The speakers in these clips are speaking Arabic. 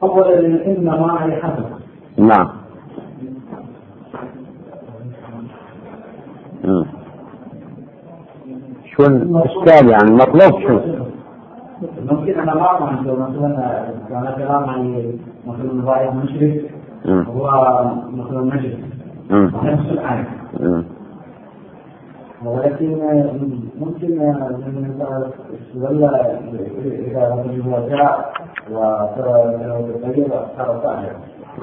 أولا إنما هي حسن. نعم. شو الإشكال يعني مطلوب شو؟ ممكن أنا ما أعرف مثلا كان كلام عن مثلا الرأي مشرك هو مثلا مجلس نفس الآن، ولكن ممكن استدل إذا هو جاء وترى تغير أفكار ثانية.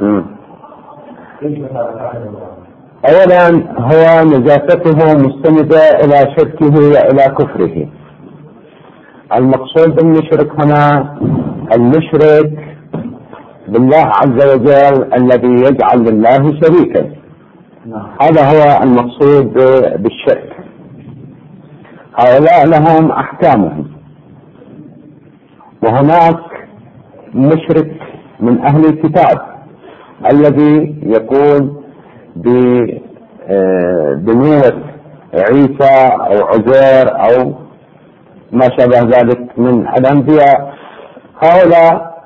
كيف هذا؟ أولا هو نجاسته مستندة إلى شركه وإلى كفره. المقصود بالمشرك هنا المشرك بالله عز وجل الذي يجعل لله شريكا، هذا هو المقصود بالشرك. هؤلاء لهم أحكامهم، وهناك مشرك من أهل الكتاب الذي يقول بنوة عيسى أو عزير أو ما شابه ذلك من الأنبياء. هؤلاء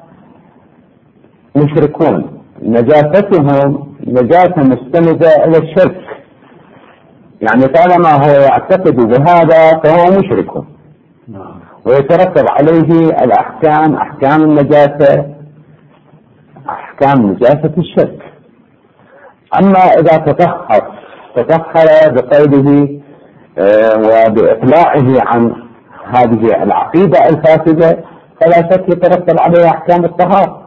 مشركون، نجاستهم نجاسة مستندة إلى الشرك، يعني طالما هو يعتقد بهذا فهو مشرك، ويترتب عليه الأحكام، أحكام النجاسة، أحكام نجاسة الشرك. أما إذا تطهر بقيده وبإقلاعه عن هذه العقيدة الفاسدة فلا شك يترتب عليه أحكام الطهارة.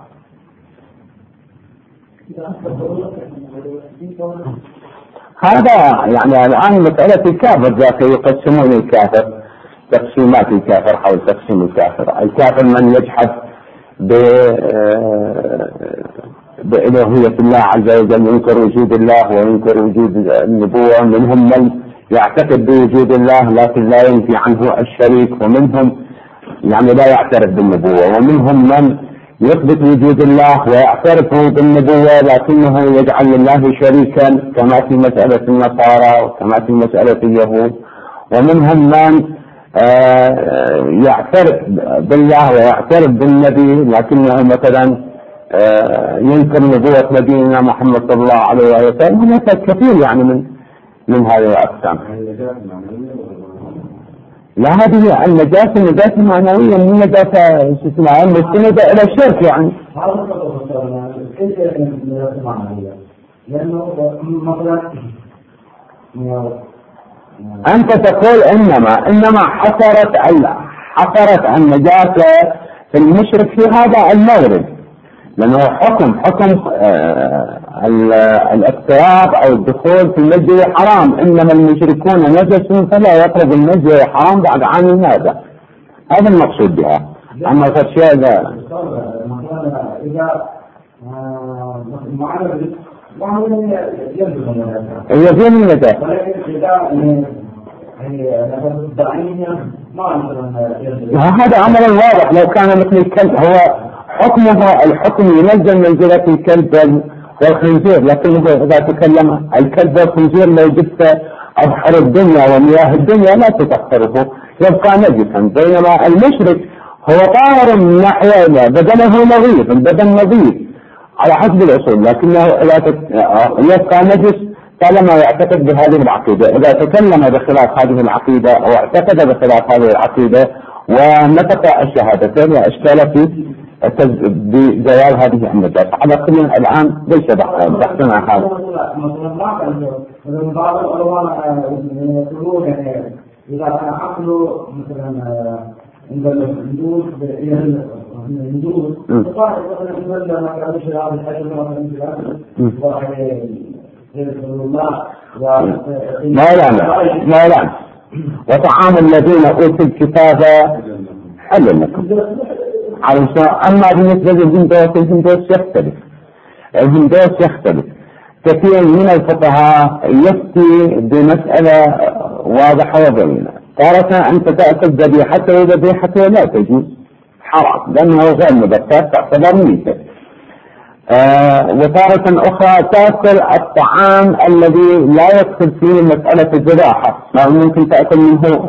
هذا يعني الآن مسألة الكافر ذاك يقسمون الكافر تقسيمات الكافر حول تقسيم الكافر. الكافر من يجحد بإلوهية الله عز وجل، ينكر وجود الله وينكر وجود النبوة. منهم من يعتقد بوجود الله لكن لا ينفي عنه الشريك، ومنهم يعني لا يعترف بالنبوة، ومنهم من يثبت وجود الله ويعترف بالنبوة لكنه يجعل لله شريكا كما في مسألة النصارى وكما في مسألة اليهود. ومنهم من يعترف بالله ويعترف بالنبي لكنه مثلا ينكر نبوة نبينا محمد صلى الله عليه وسلم. هناك كثير يعني من هذه الأقسام. لا، هذه النجاسة نجاسة معنوية، من نجاسة مستندة إلى الشرك يعني. كيف نجاسة معنوية؟ لأنه مثلا أنت تقول إنما حصرت النجاسة في المشرك في هذا المورد، لأنه حكم الاقتراب أو الدخول في المسجد الحرام، إنما المشركون نجس فلا يقرب المسجد الحرام بعد عام هذا. هذا المقصود بها. أما الأشياء إذا يزول النجاسة هذا أمر واضح. لو كان مثل الكلب، هو الحكم ينزل منزلة الكلب والخنزير، لكنه إذا تكلم الكلب والخنزير لو جبت أبحر الدنيا ومياه الدنيا لا تطهره، يبقى نجسا. بينما المشرك هو طاهر من ناحية بدنه نظيف، البدن نظيف على حسب الأصول، لكنه يبقى نجس طالما يعتقد بهذه العقيدة. إذا تكلم بخلاف هذه العقيدة أو اعتقد بخلاف هذه العقيدة ونطق الشهادتين وأشكال في بزوال هذه النجاسة. على كل الآن ليس بحثنا هذا. بعض العلماء يقولون إذا كان عقله مثلا عند الهندوس فقال مثلا ما كانش هذا الحجر لا وطعام الذين أوتوا الكتاب حل لكم. أما بالنسبة للهندوس يختلف. كثير من الفقهاء يفتي بمسألة واضحة وبينة. تارة أنت تأكل ذبيحته وذبيحته لا تجوز، حرام، لأنه غير مبتر تعتبر ميتة. وتارة أخرى تأكل الطعام الذي لا يدخل فيه مسألة الذباحة، ممكن تأكل منه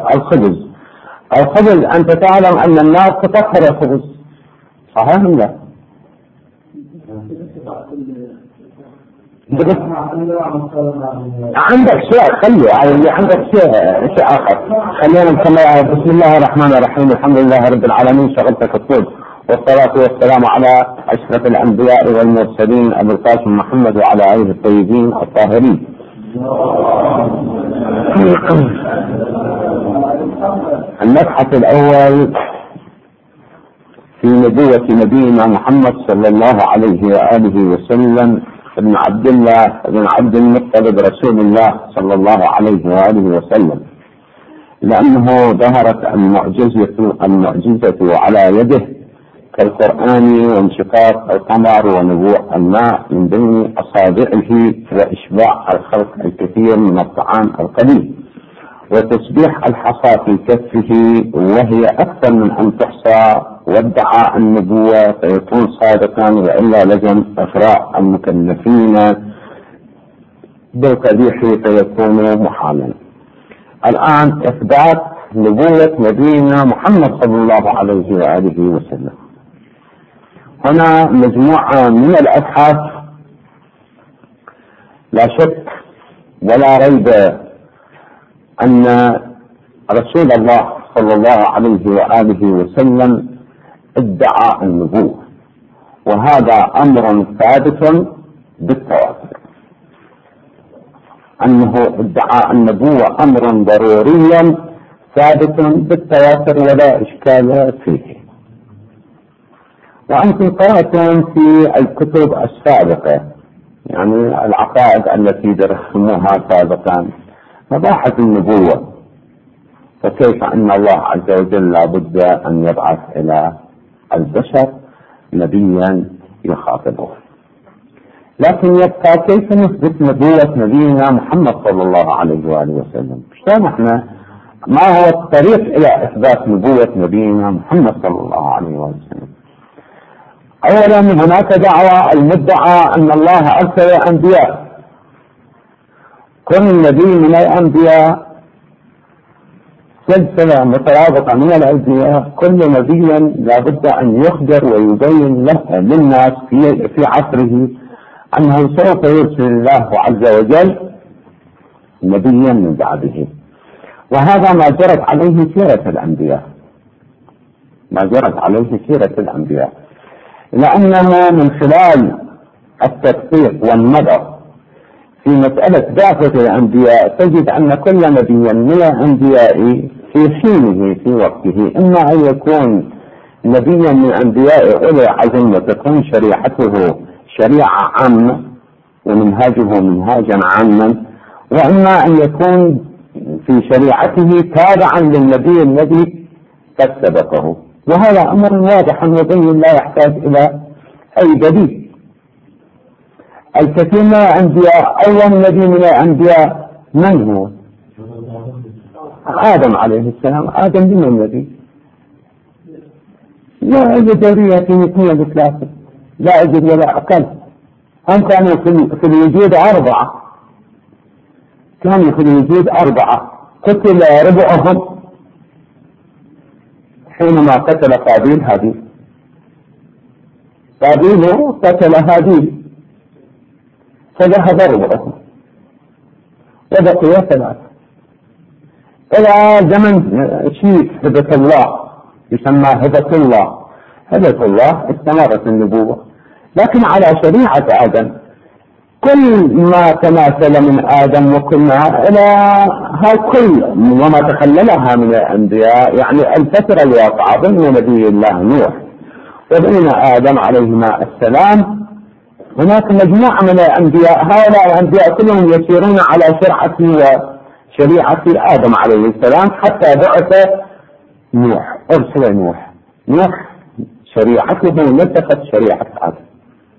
الخبز أنت تعلم أن النار تطهر الخبز، صحيح لا؟ عندك شيء خليه يعني عندك شيء آخر. خلينا نكمل. بسم الله الرحمن الرحيم. الحمد لله رب العالمين. شغلتك الطول والصلاة والسلام على أشرف الأنبياء والمرسلين أبي القاسم محمد وعلى آله الطيبين الطاهرين. المبحث الأول في نبوة نبينا محمد صلى الله عليه وآله وسلم ابن عبد الله بن عبد المطلب رسول الله صلى الله عليه وآله وسلم، لأنه ظهرت المعجزة على يده كالقرآن وانشقاق القمر ونبوء الماء من بين أصابعه وإشباع الخلق الكثير من الطعام القليل وتسبيح الحصى في كفه وهي أكثر من أن تحصى، وادعى النبوة فيكون صادقا وإلا لزم إغراء المكلفين بالقبيح فيكون محالا. الآن إثبات نبوة نبينا محمد صلى الله عليه وآله وسلم. هنا مجموعة من الأبحاث لا شك ولا ريب أن رسول الله صلى الله عليه وآله وسلم ادعى النبوة، وهذا أمر ثابت بالتواتر. أنه ادعى النبوة أمر ضروري ثابت بالتواتر ولا إشكال فيه. وأنتم قرأتم في الكتب السابقة يعني العقائد التي درستموها سابقا مباحث النبوة، فكيف أن الله عز وجل لابد أن يبعث إلى البشر نبيا يخاطبه. لكن يبقى كيف نثبت نبوة نبينا محمد صلى الله عليه وآله وسلم؟ شلون احنا ما هو الطريق إلى إثبات نبوة نبينا محمد صلى الله عليه وآله وسلم؟ أولا هناك دعوة المدعى أن الله أرسل أنبياء. كل نبي من الأنبياء سلسلة مترابطة من الأنبياء، كل نبي لابد أن يخبر ويبين للناس في عصره أنه سوف يرسل الله عز وجل نبيا من بعده. وهذا ما جرت عليه سيرة الأنبياء، لأنه من خلال التدقيق والنظر في مسألة بعثة الأنبياء تجد أن كل نبي من الأنبياء في حينه في وقته إما أن يكون نبيا من أنبياء أولي العزم وتكون شريعته شريعة عامة ومنهاجه منهاجا عاما، وإما أن يكون في شريعته تابعا للنبي الذي قد سبقه. وهذا أمر واضح وبين لا يحتاج إلى أي دليل. الكثير من الأنبياء أول نبي من الأنبياء من هو؟ آدم عليه السلام. آدم من النبي؟ لا أجد دورية في 2 لا أجد ولا أقل. هم كانوا في الوجود 4، كانوا في الوجود 4 قتل ربعهم حينما قتل قابيل هابيل. قابيل قتل هابيل فذهب ربعهم وبقي 3 إلى زمن شيء هبة الله يسمى هبة الله. هبة الله استمرت النبوة، لكن على شريعة آدم. كل ما تماثل من آدم وكنا إلى هالكل وما تخللها من الأنبياء، يعني الفترة الواقعة بين نبي الله نوح وبين آدم عليهما السلام هناك مجموعة من الأنبياء. هؤلاء الأنبياء كلهم يسيرون على شرعة وشريعة آدم عليه السلام حتى بعث نوح، أرسل نوح شريعته نسخت شريعة آدم.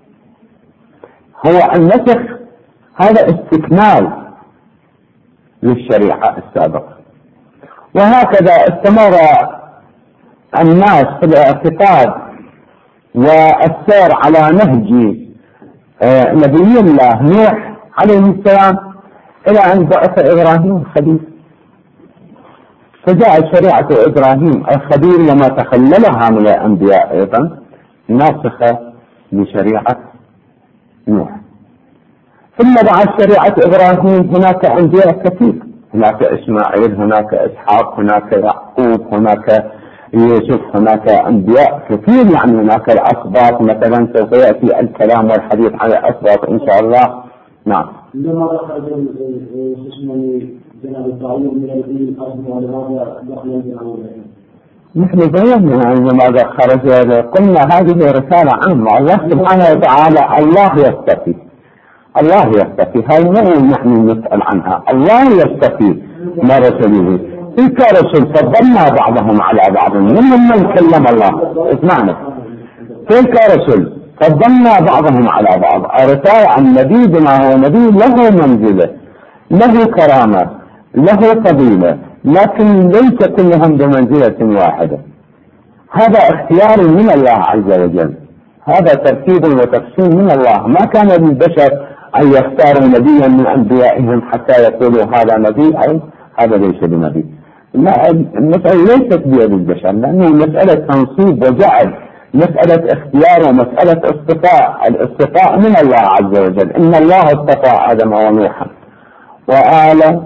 هو النسخ هذا استكمال للشريعة السابقة. وهكذا استمر الناس في الاعتقاد والسير على نهج نبي الله نوح عليه السلام إلى أن بعث إبراهيم الخليل، فجاءت شريعة إبراهيم الخليل وما تخللها من الأنبياء أيضا ناسخة لشريعة نوح. ثم بعد شريعة إبراهيم هناك أنبياء كثير، هناك إسماعيل، هناك إسحاق، هناك يعقوب، هناك يوسف، هناك أنبياء كثير، يعني هناك الأسباط مثلا، سوف يأتي الكلام والحديث عن الأسباط إن شاء الله. نعم. لما خرج جناب داوود من الأرض ولماذا دخل الجناب؟ نحن بينا لماذا خرج، قلنا هذه رسالة عامة. الله سبحانه وتعالى الله يستفي، الله يستفي، هاي مو نحن نسأل عنها، الله يستفي ما رسله. تلك رسل فضلنا بعضهم على بعض، منهم من كلم الله. اسمعنا، تلك رسل فضلنا بعضهم على بعض. رسالة النبي بما هو نبي له منزله، له كرامة، له فضيلة، لكن ليس كلهم بمنزلة واحدة. هذا اختيار من الله عز وجل، هذا ترتيب وتقسيم من الله. ما كان للبشر أن يختاروا نبيا من أنبيائهم حتى يقولوا هذا نبي أو هذا ليس بنبي. لا، المسألة ليست بيد البشر، لأنه مسألة تنصيب وجعل، مسألة اختيار ومسألة اصطفاء. الاصطفاء من الله عز وجل. إن الله اصطفى آدم ونوحا وآل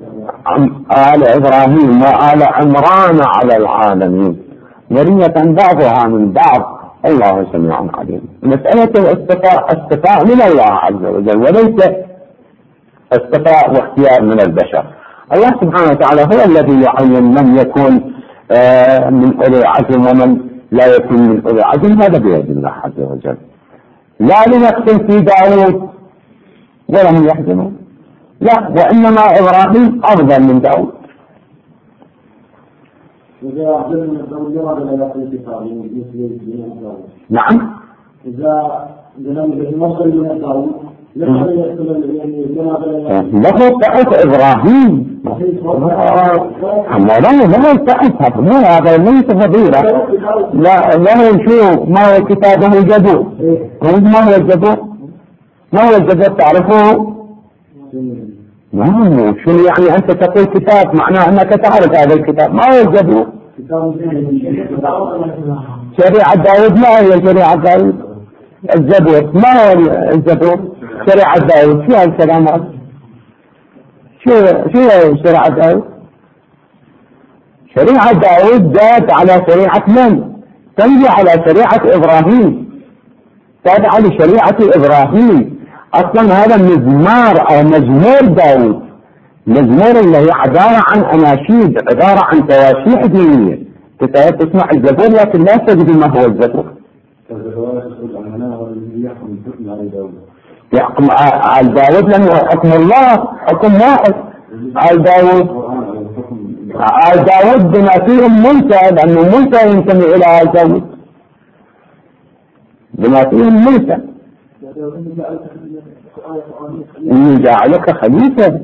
إبراهيم وآل عمران على العالمين ذرية بعضها من بعض الله سميع عليم. مسألة الاصطفاء من الله عز وجل، وليس اصطفاء واختيار من البشر. الله سبحانه وتعالى هو الذي يعين من يكون من أولي العزم ومن لا يكون من أولي العزم، هذا بيد الله عز وجل. لا لنقسم في داود ولم يحزنوا، لا، وإنما إبراهيم أفضل من داود. نعم. إذا مصر من داود له ضعف إبراهيم، له ضعف، هذا ليس فضيلة. له شو ما هو كتابه الجبور. ما هو الجبور؟ ما هو الجبور تعرفه؟ نعم. شو يعني أنت تقول كتاب معناه أنك تعرف هذا الكتاب. ما هو الجبور؟ شريعة داود. ما هي شريعة داود؟ الزبور. ما هو الزبور؟ شريعة داود. شو هالكلام هذا؟ شو شريعة داود؟ شريعة داود جاءت على شريعة من؟ تنجي على شريعة إبراهيم، تابعة لشريعة إبراهيم. أصلا هذا مزمار أو مزمور داود، مزمور اللي هي عبارة عن أناشيد، عبارة عن تواشيح دينية. تسمع الزبور لكن لا تدري ما هو الزبور. يحكم على داود لأنه حكم الله، حكم واحد على داود. على داود بما فيهم موسى، لأنه موسى ينتمي إلى آل داود، بما فيهم موسى. إني جعلك خليفة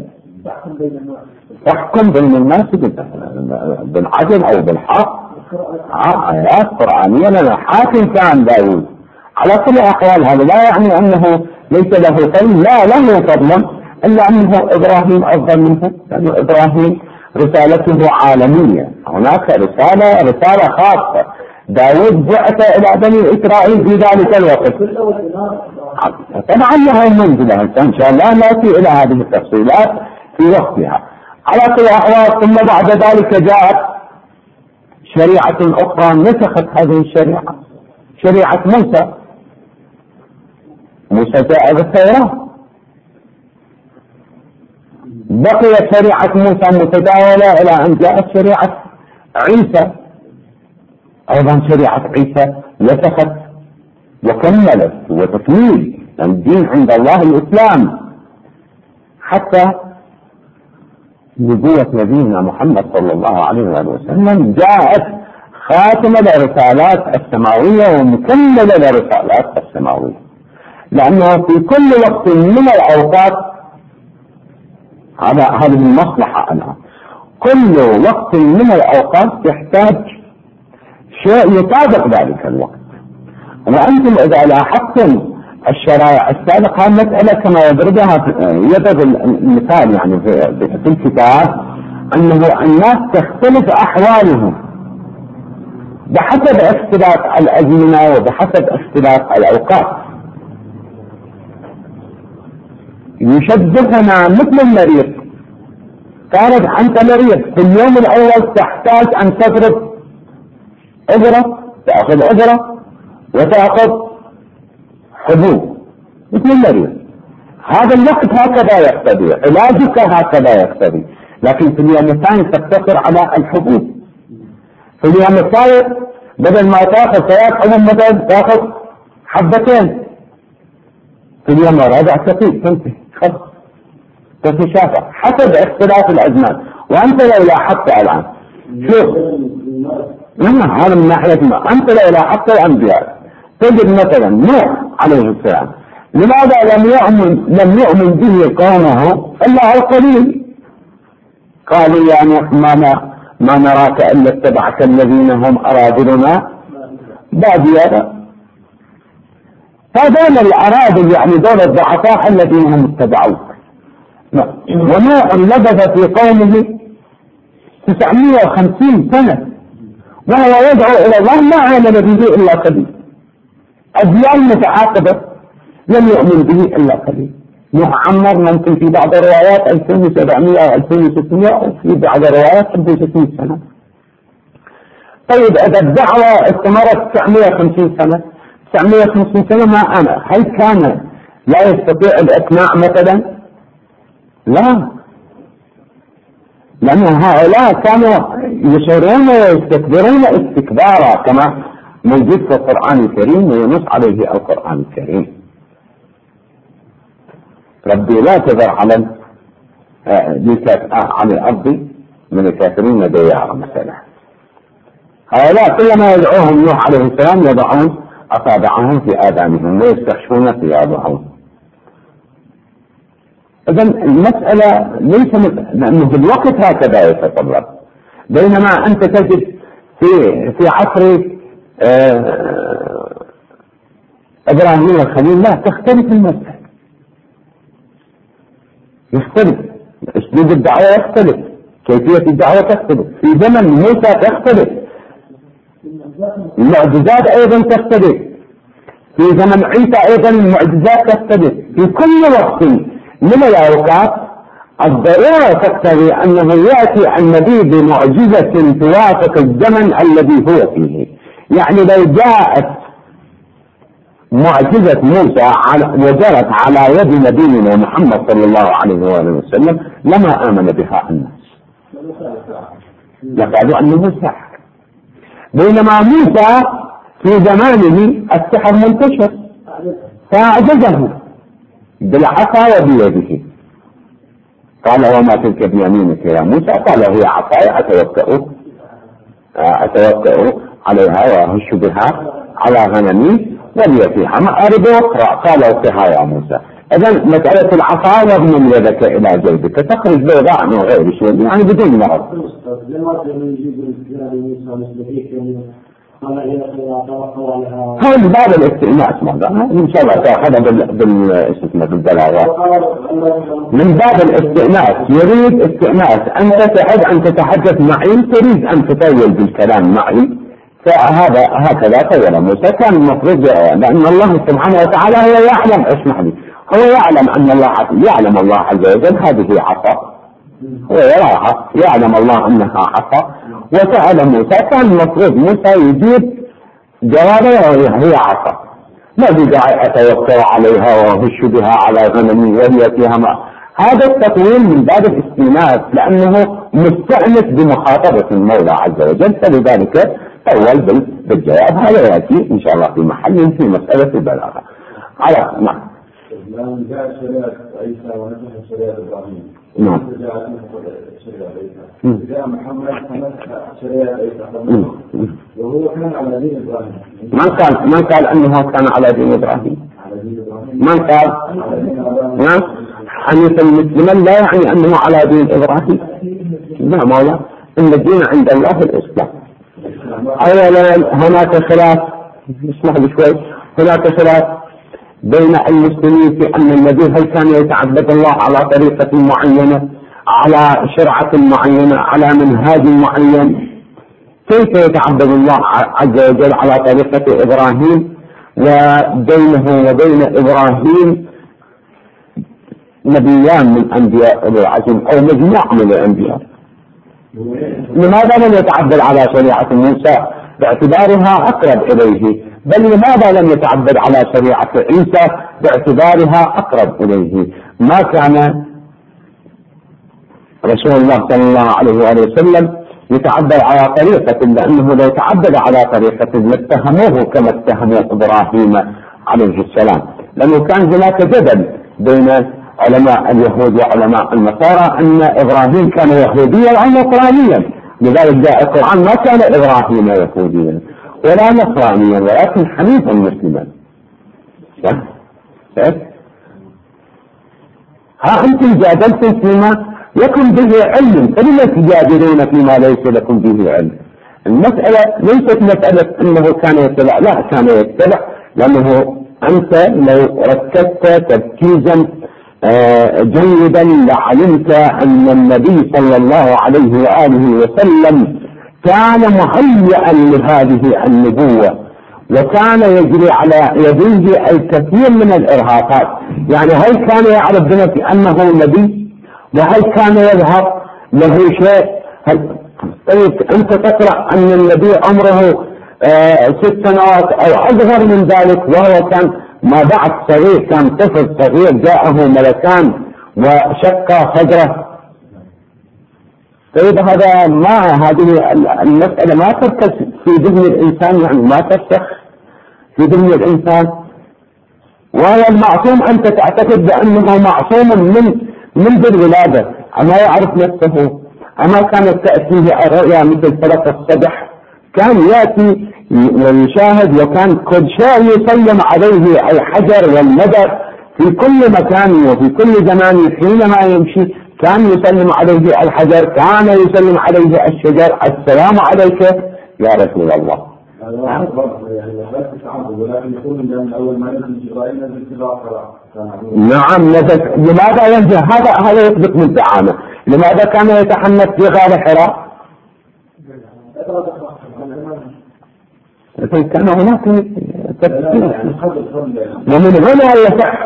تحكم بين الناس بالعدل أو بالحق. آيات قرآنية لنا. حاكم كان داود على كل الأحوال. هذا لا يعني أنه ليس له فضل، لا، له فضل، إلا أنه إبراهيم أفضل منه، لأن إبراهيم رسالته عالمية. هناك رسالة خاصة. داود بعث إلى بني إسرائيل في ذلك الوقت. طبعا لها المنزلة إن شاء الله نأتي إلى هذه التفصيلات في وقتها. على كل الأحوال ثم بعد ذلك جاءت شريعة أخرى نسخت هذه الشريعة، شريعة موسى. موسى جاء بالتوراة، بقيت شريعة موسى متداولة إلى أن جاءت شريعة عيسى. أيضا شريعة عيسى نسخت وكملت وتكميل الدين عند الله الإسلام، حتى نبوة نبينا محمد صلى الله عليه وسلم جاءت خاتمة للرسالات السماوية ومكملة للرسالات السماوية. لأنه في كل وقت من الأوقات، هذه المصلحة الآن، كل وقت من الأوقات يحتاج شيء يطابق ذلك الوقت. وأنتم إذا لاحظتم الشرائع السابقة مسألة كما يضرب المثال يعني في الكتاب، أنه الناس تختلف أحوالهم بحسب اختلاف الأزمنة وبحسب اختلاف الأوقات. يشبهنا مثل المريض. كانت أنت مريض في اليوم الأول تحتاج أن تضرب إبرة، تأخذ إبرة وتأخذ حبوب مثل المريض. هذا الوقت هكذا يقتضي، علاجك هكذا يقتضي. لكن في اليوم الثاني تقتصر على الحبوب. في اليوم الثالث بدل ما تأخذ 3 حبوب مثلا تأخذ حبتين. في اليوم الرابع تفيد تنتهي خلاص تتشافى حسب اختلاف الأزمان. وأنت لو لاحظت الآن شوف هذا من ناحية ما أنت لو لاحظت الأنبياء تجد مثلا نوح عليه السلام لماذا لم يؤمن به قومه إلا القليل؟ قالوا يا نوح ما نراك إلا اتبعك الذين هم أراذلنا بادية. فدول الأراذل يعني دول الضعفاء الذين هم اتبعوك. ونوح لبث في قومه 950 سنة وهو يدعو إلى الله ما آمن به إلا قليل. أجيال متعاقبة لم يؤمن به إلا قليل. نوح عمر ممكن في بعض الروايات 2700 أو 2600 وفي بعض الروايات 600 سنة. طيب إذا الدعوة استمرت 950 سنة 950 سنة ما أنا هل كان لا يستطيع الإقناع مثلا؟ لا، لأن هؤلاء كانوا يشعرون ويستكبرون استكبارا كما موجود في القرآن الكريم وينص عليه القرآن الكريم. ربي لا تذر على الأرض من الكافرين ديارا مثلا. هؤلاء كلما يدعوهم نوح عليه السلام يضعون أصابعهم في آذانهم ويستخشون ثيابهم. إذن المسألة ليس لأنه في الوقت هكذا يتطلب. بينما أنت تجد في عصر إبراهيم الخليل لا تختلف المسألة، يختلف أسلوب الدعوة، يختلف كيفية الدعوة، تختلف في زمن موسى، تختلف المعجزات أيضا، تختلف في زمن عيسى أيضا المعجزات تختلف. في كل وقت من الأوقات الضرورة تقتضي أنه يأتي النبي بمعجزة توافق الزمن الذي هو فيه. يعني لو جاءت معجزة موسى وجرت على يد نبينا محمد صلى الله عليه وآله وسلم لما آمن بها الناس، لقالوا أنه ساحر. بينما موسى في زمانه السحر منتشر فأعجزه بالعصا وبيده. قال وما تلك بيمينك يا موسى؟ قال هي عصاي أتوكأ عليها وأهش بها على غنمي ولي فيها مآرب أخرى. قال اوقها يا موسى. إذن مسألة العصا واضمم يدك إلى جيبك تخرج بيضاء من غير شيء يعني بدون مرض. هذا باب الاستئناس ماذا إن شاء الله تأخذها بالبلاغة من باب الاستئناس. يريد استئناس، أنت تحب أن تتحدث معي، تريد أن تطول بالكلام معي، فهذا هكذا طول موسى. كان المفروض لأن الله سبحانه وتعالى هو يعلم، اسمح لي، هو يعلم أن الله يعلم الله عز وجل هذه عصا، هو يراها، يعلم الله أنها عصا، وسأل موسى. كان المفروض موسى يجيب جوابه هي عصا، ما بداعي أتوكل عليها وأهش بها على غنمي وهي فيها ماء. هذا التطويل من باب الاستئناس لأنه مستأنس بمخاطبة المولى عز وجل، فلذلك طول بالجواب. هذا يأتي إن شاء الله في محل في مسألة البلاغة. على نعم. لأن جاء شريعة عيسى ونسخ شريعة إبراهيم. نعم. جاء محمد فنسخ شريعة عيسى وهو كان على دين إبراهيم. من قال أنه كان على دين إبراهيم؟ من قال؟ نعم. حنيفا مسلما لا يعني أنه على دين إبراهيم. لا مولا، إن الدين عند الله الإسلام. أولا هناك خلاف، اسمح لي شوي، هناك خلاف بين المسلمين في أن النبي هل كان يتعبد الله على طريقة معينة، على شرعة معينة، على منهاج معين. كيف يتعبد الله عز وجل على طريقة إبراهيم وبينه وبين إبراهيم نبيان من أنبياء أولي العزم أو مجموعة من الأنبياء، لماذا لم يتعبد على شريعة موسى باعتبارها أقرب إليه؟ بل لماذا لم يتعبد على شريعة عيسى باعتبارها أقرب إليه؟ ما كان رسول الله صلى الله عليه وآله وسلم يتعبد على طريقة، لأنه لو تعبد على طريقة لاتهموه كما اتهموا إبراهيم عليه السلام، لأنه كان هناك جدل بين علماء اليهود وعلماء النصارى أن إبراهيم كان يهوديا أو نصرانيا، لذلك جاء القرآن ما كان إبراهيم يهوديا ولا نصرانيا ولكن حنيفا مسلما. ها أنتم جادلتم فيما يكن به علم، فلما تجادلون فيما ليس لكم به علم؟ المسألة ليست مسألة أنه كان يتبع، لا، كان يتبع، لأنه أنت لو ركزت تركيزا جيدا لعلمت أن النبي صلى الله عليه وآله وسلم كان مهيئا لهذه النبوة، وكان يجري على يديه الكثير من الإرهاقات. يعني هل كان يعرف بنفسه أنه نبي؟ وهل كان يظهر له شيء؟ أنت تقرأ أن النبي عمره 6 سنوات أو أصغر من ذلك، وهو كان ما بعد صغير، كان طفل صغير جاءه ملكان وشق صدره. طيب هذا ما هذه المسألة ما تركز في ذهن الإنسان، يعني ما ترسخ في ذهن الإنسان. وهو المعصوم أنت تعتقد بأنه معصوم من الولادة، أما يعرف نفسه، أما كانت تأتيه الرؤيا مثل فلق الصبح، كان يأتي ويشاهد، وكان كل شيء يسلم عليه الحجر والمدر في كل مكان وفي كل زمان. حينما يمشي كان يسلم عليه الحجر، كان يسلم عليه الشجر، السلام عليك يا رسول الله. نعم نزل. لماذا ينزل؟ هذا يثبت من دعامة. لماذا كان يتحنث في غار حراء؟ كان هناك تفسير. ومن هنا يصح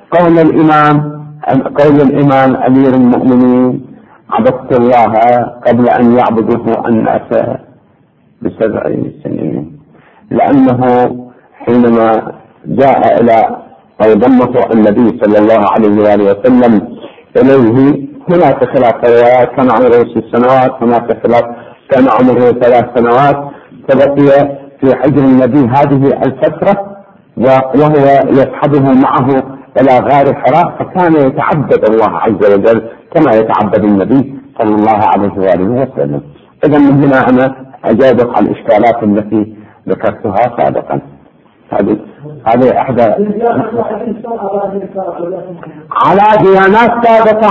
قول الإمام أمير المؤمنين: عبدت الله قبل أن يعبده الناس ب7 سنين، لأنه حينما جاء إلى أو ضمه النبي صلى الله عليه وآله وسلم إليه هناك خلاف روايات، كان عمره 6 سنوات، هناك خلاف كان عمره 3 سنوات، فبقي في حجر النبي هذه الفترة وهو يصحبه معه إلى غار حراء، فكان يتعبد الله عز وجل كما يتعبد النبي صلى الله عليه وآله وسلم. إذا من هنا أنا أجابك على الإشكالات التي ذكرتها سابقا. هذه إحدى على ديانات سابقة،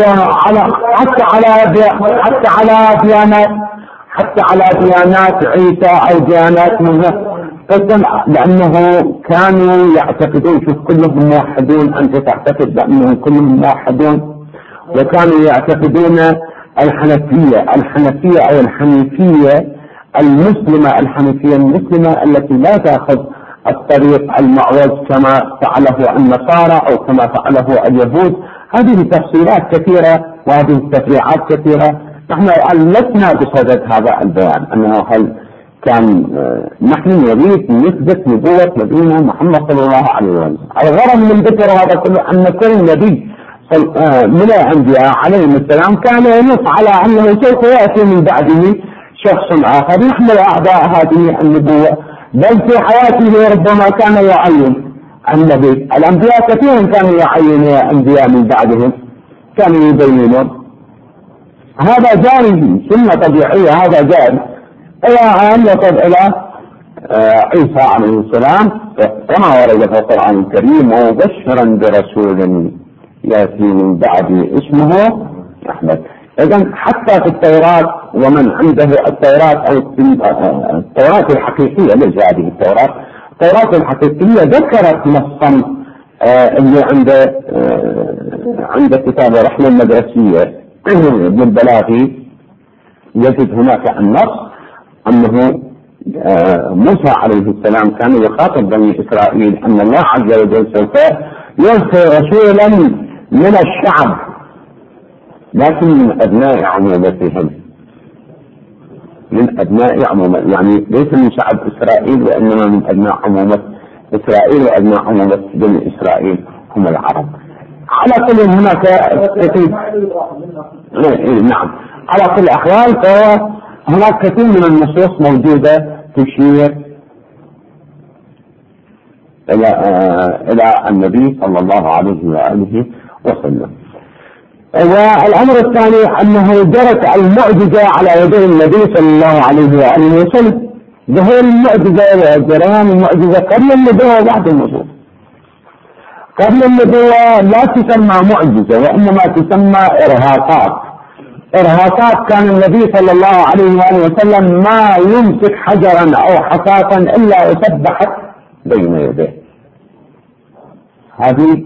حتى على ديانات عيسى أو ديانات منها، لأنه كانوا يعتقدون، شوف كلهم موحدون، أنت تعتقد بأنهم كلهم موحدون، وكانوا يعتقدون الحنفية أو الحنيفية المسلمة، الحنيفية المسلمة التي لا تأخذ الطريق المعوج كما فعله النصارى أو كما فعله اليهود. هذه تفصيلات كثيرة وهذه تفريعات كثيرة. نحن لسنا بصدد هذا البيان أنه هل كان نحن نريد نثبت نبوة نبينا محمد صلى الله عليه وسلم. الغرض من ذكر هذا كله أن كل نبي من الأنبياء عليهم السلام كان ينص على أنه سوف يأتي من بعده شخص آخر يحمل أعداء هذه النبوة، بل في حياته ربما كان يعين النبي. الأنبياء كثيرا كانوا يعينون أنبياء من بعدهم، كانوا يبينون. هذا جاري، سنة طبيعية، هذا جاري إلى أن يصل إلى عيسى عليه السلام كما ورد في القرآن الكريم: ومبشرا برسول يأتي من بعد اسمه أحمد. إذن حتى في التوراة، ومن عنده التوراة أو التوراة الحقيقية، ليس هذه التوراة الحقيقية ذكرت نصا اللي عند كتاب الرحلة المدرسية بالبلاغي، يجد هناك النص أنه موسى عليه السلام كان يخاطب بني إسرائيل أن الله عز وجل سوف يرسل رسولا من الشعب لكن من أبناء عمومتهم، من أبناء عمومة، يعني ليس من شعب إسرائيل وإنما من أبناء عمومة إسرائيل، وأبناء عمومة بني إسرائيل هم العرب. على كل هناك كثير، نعم، على كل الأحوال فهناك كثير من النصوص موجودة تشير إلى النبي صلى الله عليه وآله وسلم. والأمر الثاني أنه جرت المعجزة على يدي النبي صلى الله عليه وآله وسلم. ظهور المعجزة وجريان المعجزة قبل النبوة وبعد النبوة. قبل النبوة لا تسمى معجزة وإنما تسمى إرهاصات. إرهاصات كان النبي صلى الله عليه وآله وسلم ما يمسك حجرا أو حصاة إلا وسبحت بين يديه. هذه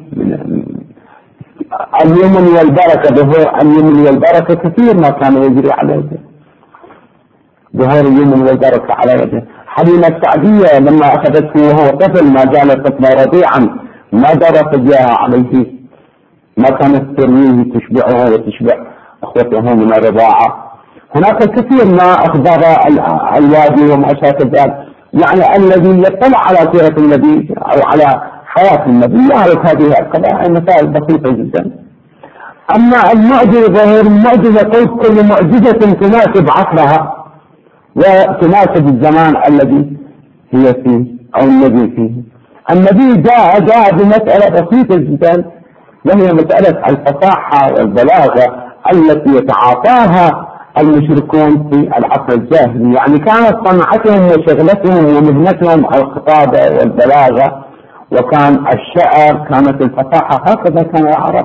اليمن والبركة، ظهور اليمن والبركة كثير ما كان يجري على يده، ظهور اليمن والبركة على يده. حليمة السعدية لما أخذته وهو طفل ما زال طفلا رضيعا ما درت جاء عليه، ما كانت ترميه تشبعه وتشبع أخوته من الرضاعة. هناك كثير ما أخبر الوادي وما شاكل ذلك، يعني الذي يطلع على سيرة النبي أو على حياة النبي يعرف هذه القضايا مسائل بسيطة جدا. أما المعجزة، ظهور المعجزة كل معجزة تناسب عصرها وتناسب الزمان الذي هي فيه أو الذي فيه. النبي جاء بمسألة بسيطة جدا وهي مسألة الفصاحة والبلاغة التي يتعاطاها المشركون في العصر الجاهلي، يعني كانت صنعتهم وشغلتهم ومهنتهم الخطابة والبلاغة، وكان الشعر، كانت الفصاحة، هكذا كان العرب.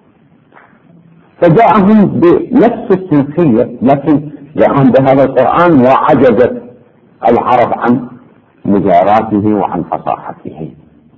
فجاءهم بنفس السنخية لكن جاءهم بهذا القرآن وعجزت العرب عن مجاراته وعن فصاحته،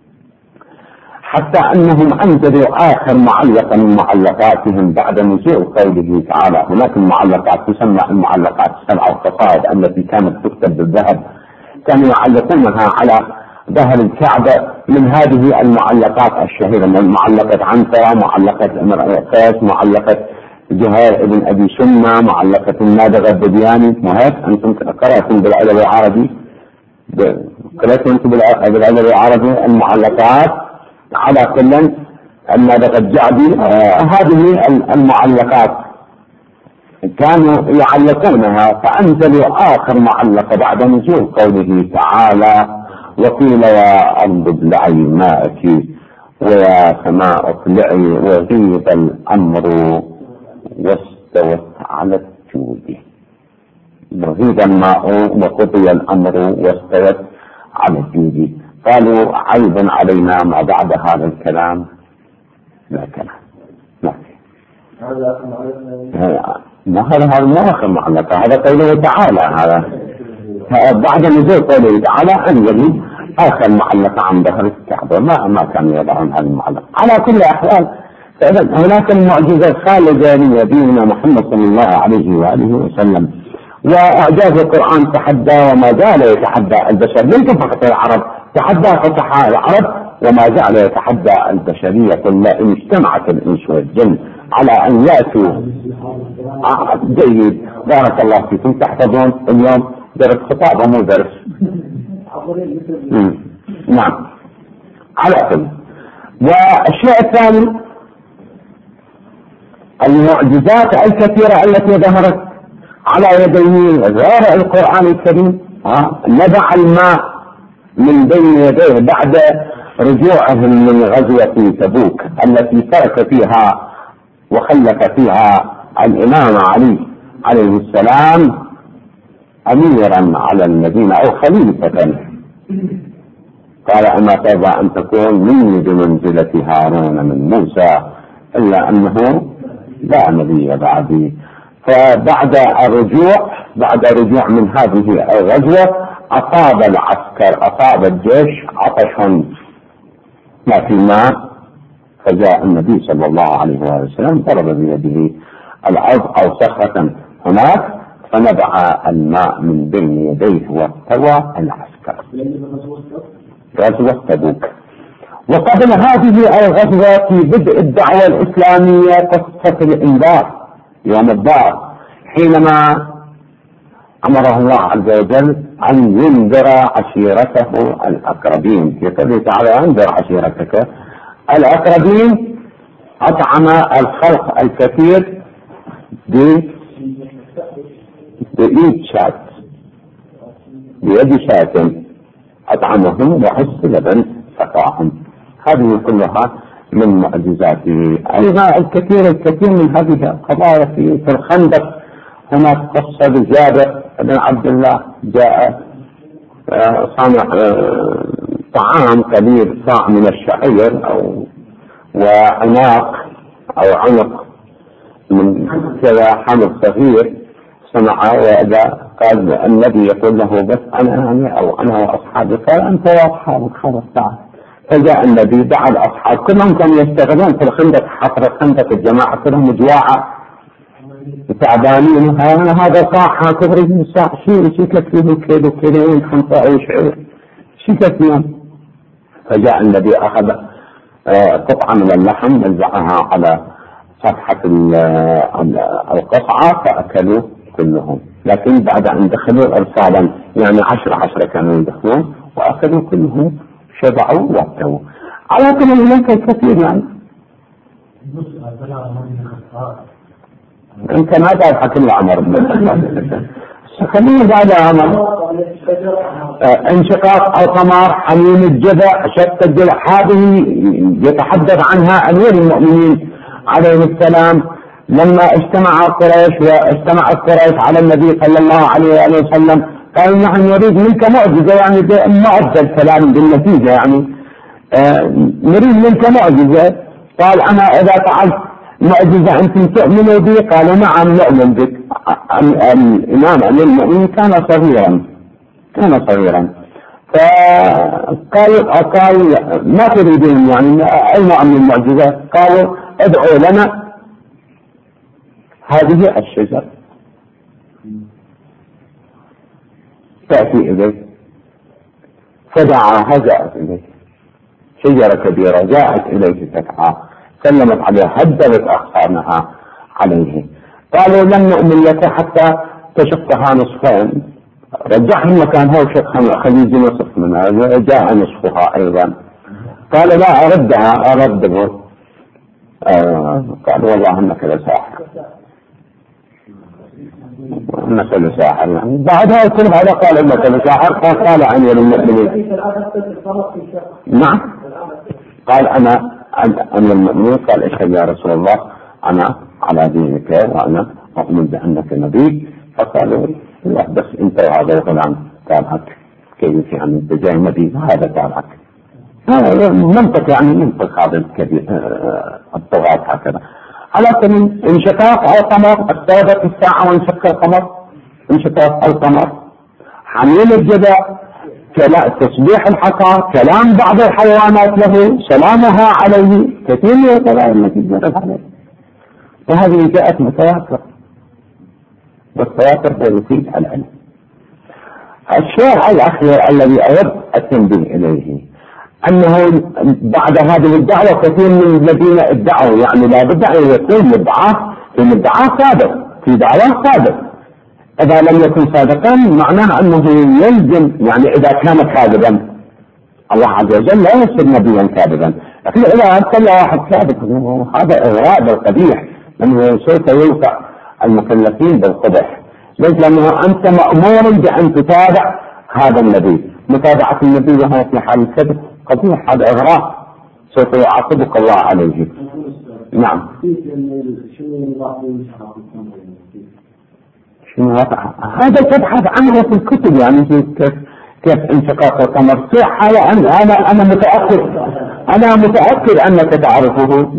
حتى أنهم أنزلوا آخر معلقة من معلقاتهم بعد نزول قوله تعالى. هناك المعلقات تسمى المعلقات السبع القصائد التي كانت تكتب بالذهب، كانوا يعلقونها على ظهر الكعبة. من هذه المعلقات الشهيرة من معلقة عنترة، معلقة امرأة قيس، معلقة جهير ابن أبي سنة، معلقة النابغة الدبياني. وهيك أنتم قرأتم بالعلم العربي، قرأتم بالعلم العربي المعلقات على كل النابغة الجعدي. هذه المعلقات كانوا يعلقونها، فأنزلوا آخر معلقة بعد نزول قوله تعالى وقيل يا أرض ابلعي ماءك ويا سماء اقلعي وغيض الأمر واستوت على الجود. وغيض الماء وقضي الأمر واستوت على الجود. قالوا عيب علينا ما بعد هذا الكلام لا كلام. هذا مو آخر معلقة، هذا قوله تعالى. هذا بعد نزول قوله تعالى أنزل آخر معلقة عن ظهر الكعبة، ما كان يضعون هذه المعلقة. على كل أحوال هناك المعجزة الخالدة لنبينا محمد صلى الله عليه وآله وسلم. وإعجاز القرآن تحدى وما زال يتحدى البشر، ليس فقط العرب، تحدى فصحاء العرب وما زال يتحدى البشرية كلها. إن اجتمعت الإنس والجن على أن يأتوا جيد، بارك الله فيكم، تحفظون اليوم درس خطاب ومو درس. نعم، على كل. والشيء الثاني المعجزات الكثيرة التي ظهرت على يديه غير القرآن الكريم. نبع الماء من بين يديه بعد رجوعهم من غزوة تبوك التي ترك فيها وخلف فيها الإمام علي عليه السلام أميرا على المدينة أو خليفة. قال أما ترضى أن تكون مني بمنزلة هارون من موسى إلا أنه لا نبي بعدي. فبعد الرجوع من هذه الغزوة أصاب العسكر، أصاب الجيش عطش ما في ماء، فجاء النبي صلى الله عليه وسلم ضرب بيده الأرض أو صخرة هناك فنبع الماء من بين يديه واستوى العسكر. غزوة تبوك. وقبل هذه الغزوة في بدء الدعوة الإسلامية قصة الإنذار يوم الدار، حينما أمره الله عز وجل أن ينذر عشيرته الأقربين، في قوله تعالى أنذر عشيرتك الأقربين. أطعم الخلق الكثير بيد شاة أطعمهم وحس لبن سقاهم. هذه كلها من معجزاته. أيضا الكثير من هذه القضايا في الخندق. هناك قصة بجابر بن عبد الله جاء صانع طعام قليل صاع من الشعير وعناق أو عنق من كذا حمل صغير صنعه، وإذا قال النبي يقول له بس أنا وأصحابي، قال أنت وأصحابك خلاص تعال. فجاء النبي دعا الأصحاب كلهم كانوا يشتغلون في الخندق، حفر الخندق، الجماعة كلهم جواعة تعبانين. هذا صاح كبري صاح شيء كثير كيلو 5 شعير شيء كثير. فجاء النبي أخذ قطعة من اللحم وزعها على صفحة القطعة فأكلوا كلهم. لكن بعد أن دخلوا أرسالا يعني 10 كانوا يدخلون وأكلوا كلهم، شبعوا وابتووا. على كل هناك الكثير يعني. انت ما تضحك الا عمر بن الخطاب. خلينا بعد عمر انشقاق القمر، حميم الجذع، شق الجذع، هذه يتحدث عنها امير المؤمنين عليه السلام لما اجتمعت قريش على النبي صلى الله عليه وسلم. قالوا نحن نريد منك معجزة، يعني معجزة الكلام بالنتيجة، يعني نريد منك معجزة. قال أنا إذا فعلت معجزة أنتم تؤمنوا بي؟ قالوا نعم نؤمن بك. الإمام أمير المؤمنين كان صغيرا فقال ما تريدون يعني أي نوع من المعجزة؟ قالوا ادعوا لنا هذه الشجرة تأتي إليه. فدعاها جاءت إليه، شجرة كبيرة جاءت إليه تسعى، سلمت عليه، هدلت أغصانها عليه. قالوا لن نؤمن لك حتى تشقها نصفين. رجعهم مكانها وشقها خليج نصف منها، جاء نصفها أيضا. قال لا أرده. قال والله إنك لساحر، إنك لساحر. يعني بعدها كل هذا قال إنك لساحر. قال أمير المؤمنين نعم. قال أنا أمير المؤمنين قال اشهد يا رسول الله أنا على دينك وأنا أؤمن بأنك نبي. فقالوا لا بس أنت وهذا الغلام تابعك، كيف يعني أنت جاي نبي وهذا تابعك؟ منطق يعني منطق هذا الكبير الطغاة هكذا. على كل انشقاق القمر، اقتربت الساعة وانشق القمر، انشقاق القمر، حميم الجذع، تسبيح الحصى، كلام بعض الحيوانات له، سلامها عليه، كثير من القضايا التي جرت عليه. وهذه جاءت متواترة، والتواتر هو يفيد العلم. الشيء الأخير الذي أود التنبيه إليه أنه بعد هذه الدعوة كثير من الذين ادعوا، يعني لا بد أن يكون مدعاة صادق في دعوة صادق. إذا لم يكن صادقا معناه أنه يلزم، يعني إذا كان كاذبا الله عز وجل لا يصير نبيا كاذبا. لكن إذا أرسل واحد كاذب هذا إغراء بالقبيح، لأنه سوف يوقع المكلفين بالقبح. ليش؟ لأنه أنت مأمور بأن تتابع هذا النبي. متابعة النبي وهو في حال الكذب قبيح، هذا إغراء سوف يعاقبك الله عليه. نعم. شنو هذا تبحث عنه في الكتب، يعني كيف انشقاق القمر. في حالة أنا متأكد أنك تعرفه.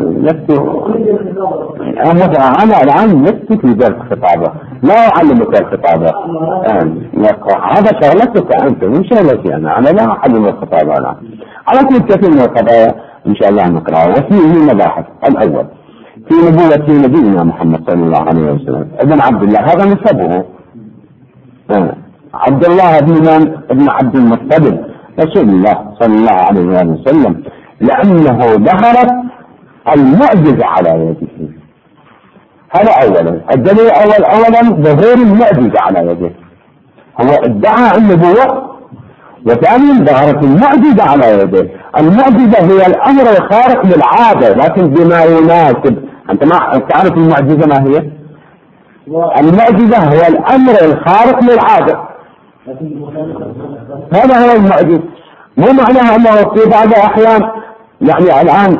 أنا الآن لست في ذلك الخطابة، لا أعلمك الخطابة. هذا شغلتك أنت من شغلتي أنا لا أعلم الخطابة الآن. على كل كثير من القضايا إن شاء الله نقرأها. وفيه مباحث. الأول في نبوة نبينا محمد صلى الله عليه وسلم ابن عبد الله، هذا نسبه عبد الله ابن عبد المطلب رسول الله صلى الله عليه وسلم. لأنه ظهرت المعجزة على يده. هذا أولا. الدليل أولا ظهور المعجزة على يده، هو ادعى النبوة، وثانيا ظهرت المعجزة على يده. المعجزة هي الأمر الخارق للعادة لكن بما يناسب. أنت ما تعرف المعجزة ما هي؟ المعجزة هو الأمر الخارق للعادة، هذا هو المعجزة. مو معناها أنه في بعض الأحيان يعني الآن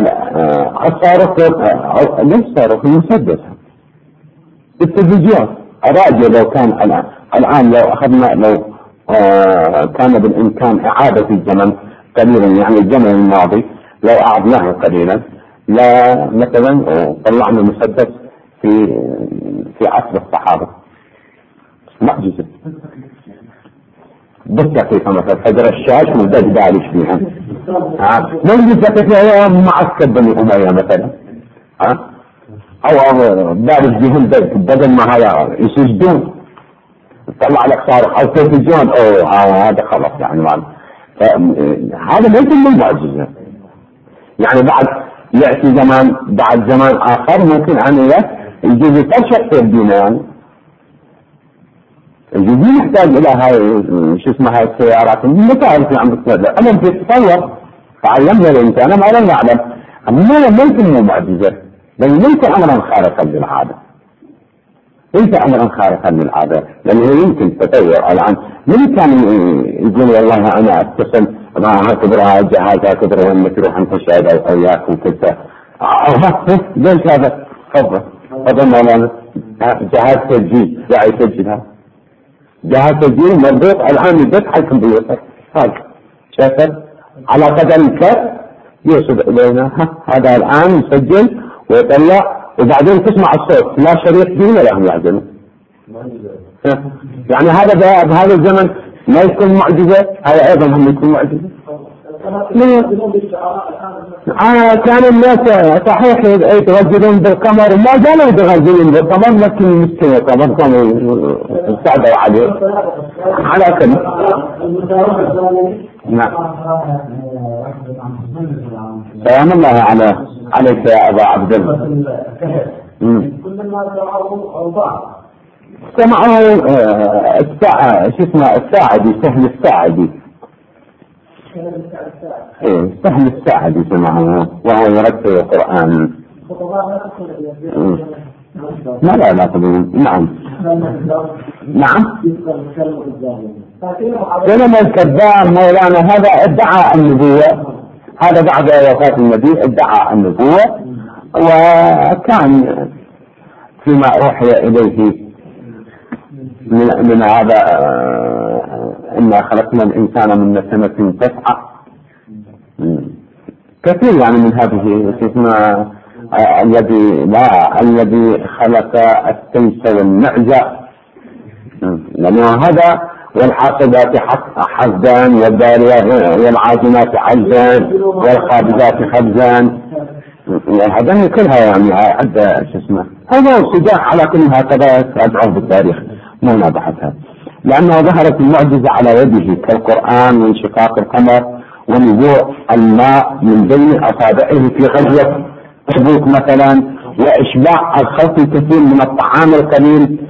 صارت المسدس التلفزيون الراديو. لو كان الآن لو أخذنا لو كان بالإمكان إعادة الزمن قليلا، يعني الزمن الماضي لو أعدناه قليلا، لا مثلا طلعنا مسدس في عصر الصحابة، معجزة. بالدقيقة مثلا حجر الشاش مدد دارش فيها، معجزة فيها معسكر بني أمية مثلا، أو دارش بهم بدل ما هذا يسجدون طلع لك صارخ أو تلفزيون هذا خلاص يعني هذا ليس من معجزة. يعني بعد يأتي زمان، بعد زمان آخر ممكن أن يجوز ترشح في الدين، يعني الجديد يحتاج إلى هاي شو اسمها هاي السيارات المتعرف عن السيارة. أنا بتصور تعلمنا الإنسان ما لا نعلم أنه ليس معجزة، بل ليس أمرا خارقا للعادة، ليس أمرا خارقا للعادة، لأنه يمكن تطور. الآن من كان يقول والله أنا أتصل هكبر جهاز هكبر وأن تروح أنت شاهد أو إياك وكذا ليش هذا؟ تفضل مولانا جهاز تسجيل قاعد يسجلها، جهاز تسجيل مربوط الآن يدق على الكمبيوتر، هذا شايف على قدم الكف يوصل إلينا، هذا الآن يسجل ويطلع وبعدين تسمع الصوت، لا شريط فيه ولا هم يعزلون. يعني هذا بهذا الزمن ما يكون معجزة، هذا أيضا هم يكون معجزة. كان الناس صحيح يتغزلون بالقمر، ما زالوا يتغزلون بالقمر لكن المسكين القمر كانوا يساعدوا عليه على كل. نعم. سلام الله عليك يا أبا عبد الله. سمعه شو اسمه الساعدي، سهل الساعدي، سهل الساعدي سمعه وهو يرتل القرآن. لا تقولون. نعم كلمة الكذاب مولانا هذا ادعى النبوة، هذا بعد وفاة النبي ادعى النبوة، وكان فيما أوحي إليه من هذا إنا خلقنا الإنسان من نسمة تسعى، كثير يعني من هذه اسمها الذي خلق التيس والمعزة، لأنه هذا والعاقبات حزان والعازمات عزا والخابزات خبزا، هذا كلها يعني عدة شو اسمه، هذا صداع على كل هكذا أدعوه بالتاريخ مو نابحثها، لأنه ظهرت المعجزة على يده كالقرآن وانشقاق القمر ونزوع الماء من بين أصابعه في غزوة تبوك مثلا، وإشباع الخلق الكثير من الطعام القليل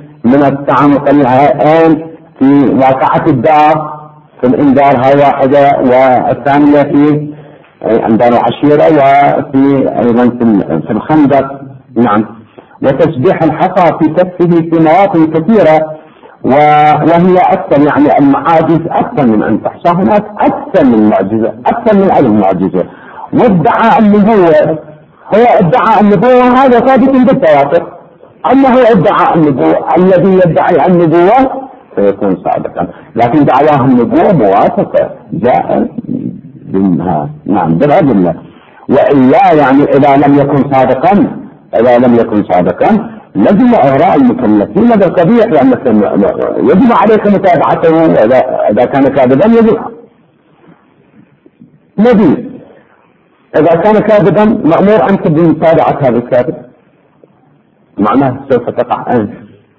في واقعة الدار، في الإنذار هاي واحدة، والثانية في انذار العشيرة، وفي أيضا في الخندق. نعم. وتسبيح الحصى في كفه في مواطن كثيرة، وهي أكثر يعني المعاجز أكثر من أن تحصى، هناك أكثر من معجزة، أكثر من ألف معجزة. وادعى النبوة، هو ادعى النبوة هذا ثابت بالتواتر، أنه ادعى النبوة، الذي يدعي النبوة سيكون صادقا، لكن دعواه النبوة موافقة جاء منها. نعم بالأدلة، وإلا يعني إذا لم يكن صادقا لازم إغراء المكلفين بالقبيح، لأن يجب عليك متابعته، إذا كان كاذبا يجب نبي، إذا كان كاذبا مأمور أنت بمتابعة هذا الكاذب، معناه سوف تقع أنت،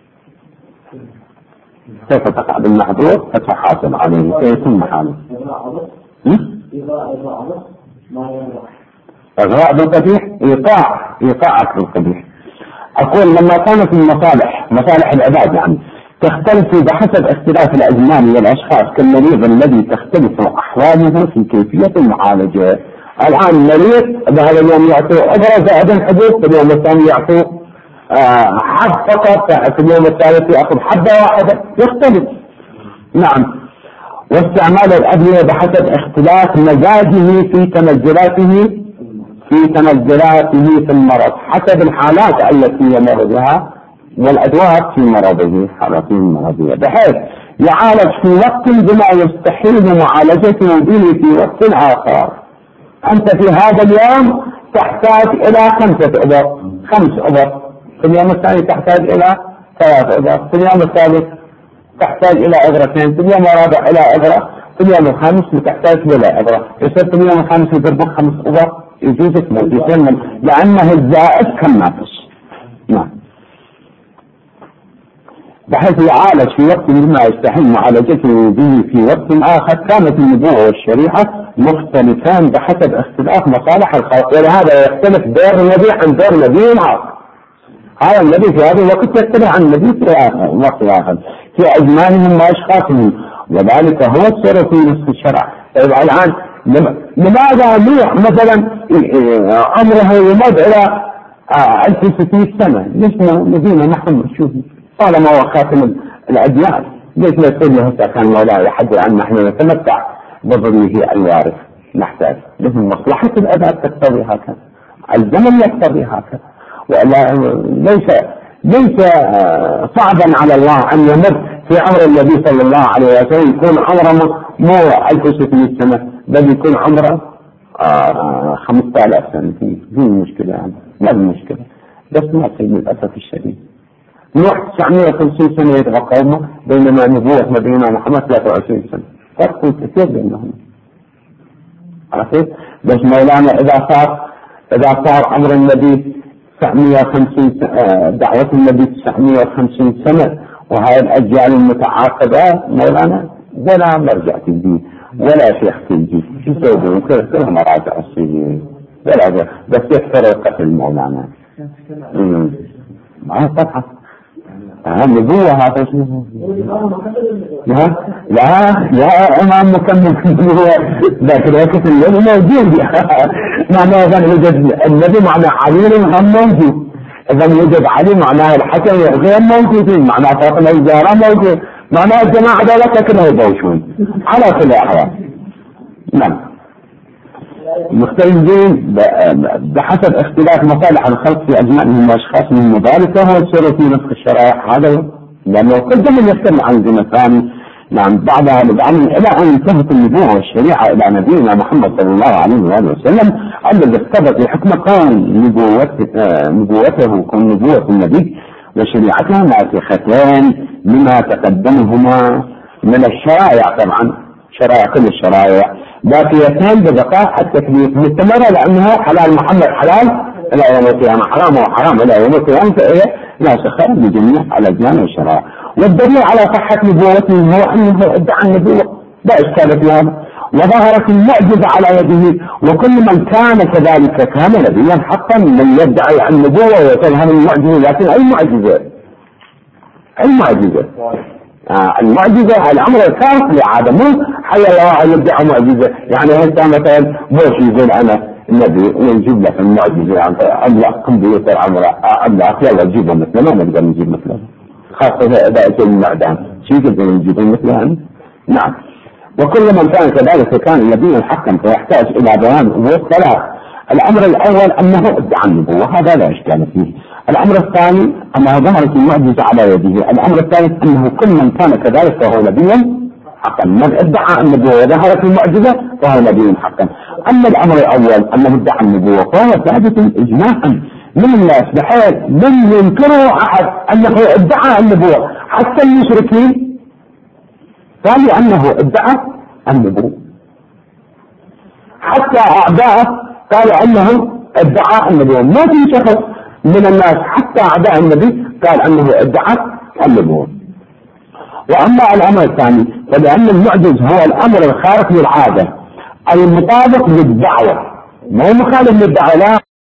سوف تقع بالمحظور فتحاسب عليه فيكون محاله. إغراء بالقبيح، إيقاع بالقبيح. أقول لما كانت المصالح مصالح العباد يعني تختلف بحسب اختلاف الأزمان والأشخاص كالمريض الذي تختلف أحواله في كيفية المعالجة. الآن مريض هذا اليوم يعطوه إبرة زائدا حبوب، في اليوم الثاني يعطوه حب فقط، في اليوم الثالث يأخذ حبة واحدة، يختلف. نعم. واستعمال الأدوية بحسب اختلاف مزاجه في تنزلاته في المرض حسب الحالات التي يمر بها والأدوات في مرضه حالته المرضية، بحيث يعالج في وقت بما يستحيل معالجته به في وقت آخر. أنت في هذا اليوم تحتاج إلى 5 إبر، في اليوم الثاني تحتاج إلى 3 إبر، في اليوم الثالث تحتاج إلى إبرتين، في اليوم الرابع إلى إبرة، في اليوم الخامس تحتاج إلى إبرة. يصير في اليوم الخامس يضربك 5 إبر، يجوزك موجودين لأنه الزائد كالناقص. نعم. بحيث يعالج في وقت مما يستحيل معالجته به في وقت آخر. كانت النبوة والشريعة مختلفان بحسب اختلاف مصالح الخلق، ولهذا يختلف دور النبي عن دور نبي آخر. هذا النبي في هذا الوقت يختلف عن النبي في وقت آخر في أزمانهم وأشخاصهم، وذلك هو السر في نصف الشرع. الآن لماذا نوح مثلا عمره يمد إلى 1600 سنة؟ ليش نبينا محمد شوفي طالما هو خاتم الأديان، ليش ما يقول له كان مولاي حد أن نحن نتمتع بظله الوارث؟ نحتاج لهم مصلحة الأبد تقتضي هكذا، الزمن يقتضي هكذا، ليس صعبا على الله أن يمد في عمر النبي صلى الله عليه وسلم يكون عمره مو 1600 سنة، بل يكون عمره 15,000 سنة. في مشكلة يعني، ما المشكلة بس ما في للأسف الشديد. نوح 950 سنة يدعى قومه، بينما نبوة نبينا محمد 23 سنة، فرق كثير بينهم. عرفت؟ بس مولانا إذا صار عمر النبي 950 دعوة النبي 950 سنة، وهاي الأجيال المتعاقبة مولانا ولا مرجع تجي ولا شيخ تجي، شو يسوون؟ كلهم مراجع السجين ولا بس يكثر القتل مولانا. طبعا النبوة هذا شنو؟ لا إمام مكمل لكن وقت النبي موجود. معناه إذا وجد النبي معناه علي هم موجود، إذا وجد علي معناه الحسن غير موجودين، معناه فاطمة الزهراء موجود، معناه الجماعة دولة كلها يبوشون على كل الأحوال. نعم. مختلفين بحسب اختلاف مصالح الخلق في أجمعهم وأشخاصهم، وذلك هو السر في نسخ الشرائع. هذا لأنه كل زمن يختلف عن زمن ثاني. نعم. بعدها إلى أن انتهت النبوة والشريعة إلى نبينا محمد صلى الله عليه وآله وسلم الذي اقتضت لحكم كون نبوته كون نبوة النبي وشريعتها ناسختان لما تقدمهما من الشرائع. طبعا شرائع كل الشرائع باقيتان ببقاء التكليف مستمرة، لأنه حلال محمد حلال إلى يوم القيامة، حرام وحرام إلى يوم القيامة، فهي ناسخة لجميع الأديان والشرائع. والدليل على صحة نبوته هو أنه ادعى النبوة لا إشكال في هذا، وظهرت المعجزة على يده، وكل من كان كذلك كان نبيا حقا. من يدعي النبوة ويتظهر المعجزة، لكن أي معجزة؟ المعجزة الأمر الخاص لعادة، مو حي الله يدعي معجزة. يعني هسه مثلا موش يقول أنا النبي ويجيب لك المعجزة، يعني الله كمبيوتر عمره الله يلا نجيبه مثله، ما نقدر نجيب مثله، خاصة إذا أجل المعدان شيء نقدر نجيبه مثله. نعم. وكل من كان كذلك كان نبيا حقا، فيحتاج إلى بيان أمور ثلاث. الأمر الأول أنه ادعى النبوة، هذا لا إشكال فيه. الأمر الثاني أنه ظهرت المعجزة على يده. الأمر الثالث أنه كل من كان كذلك فهو نبيا حقا. من ادعى النبوة وظهرت المعجزة فهو نبي حقا. أما الأمر الأول أنه ادعى النبوة فهو ثابت إجماعا من الناس، بحيث لم ينكره أحد أنه ادعى النبوة، حتى المشركين قالوا أنه ادعى النبوة، حتى أعداءه قالوا أنه ادعى النبوة. ما في شخص من الناس حتى أعداء النبي قال أنه ادعى النبوة. وأما الأمر الثاني فلأن المعجز هو الأمر الخارق للعادة المطابق للدعوة ما هو مخالف للدعوة لا